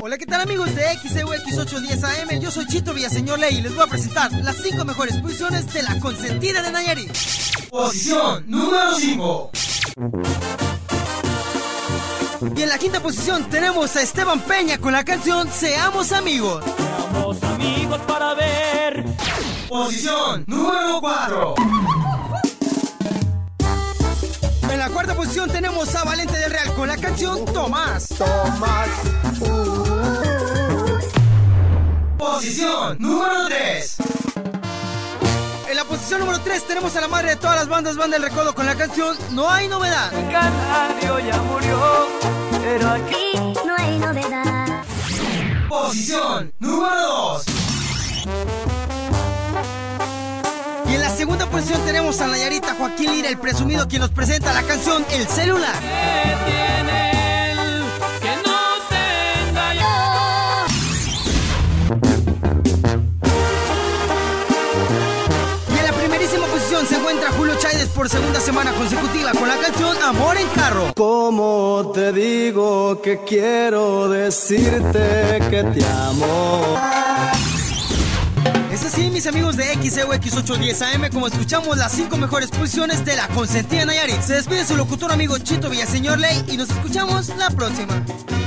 Hola, ¿qué tal amigos de XEUX 810 AM? Yo soy Chito Villaseñor Ley y les voy a presentar las 5 mejores posiciones de la consentida de Nayarit. Posición número 5. Y en la quinta posición tenemos a Esteban Peña con la canción Seamos Amigos. Seamos amigos para ver. Posición número 4. En la cuarta posición tenemos a Valente del Real con la canción Tomás. Tomás. Posición número 3. En la posición número 3 tenemos a la madre de todas las bandas, Banda El Recodo, con la canción No Hay Novedad. El canario ya murió, pero aquí no hay novedad. Posición número 2. Y en la segunda posición tenemos a Nayarita Joaquín Lira, el presumido, quien nos presenta la canción El Celular. ¿qué tiene él que no tenga yo? Y en la primerísima posición se encuentra Julio Chávez por segunda semana consecutiva con la canción Amor en Carro. ¿Cómo te digo que quiero decirte que te amo? Es así, mis amigos de XEUX 810 AM, como escuchamos las 5 mejores posiciones de la consentida Nayarit. Se despide su locutor amigo Chito Villaseñor Ley y nos escuchamos la próxima.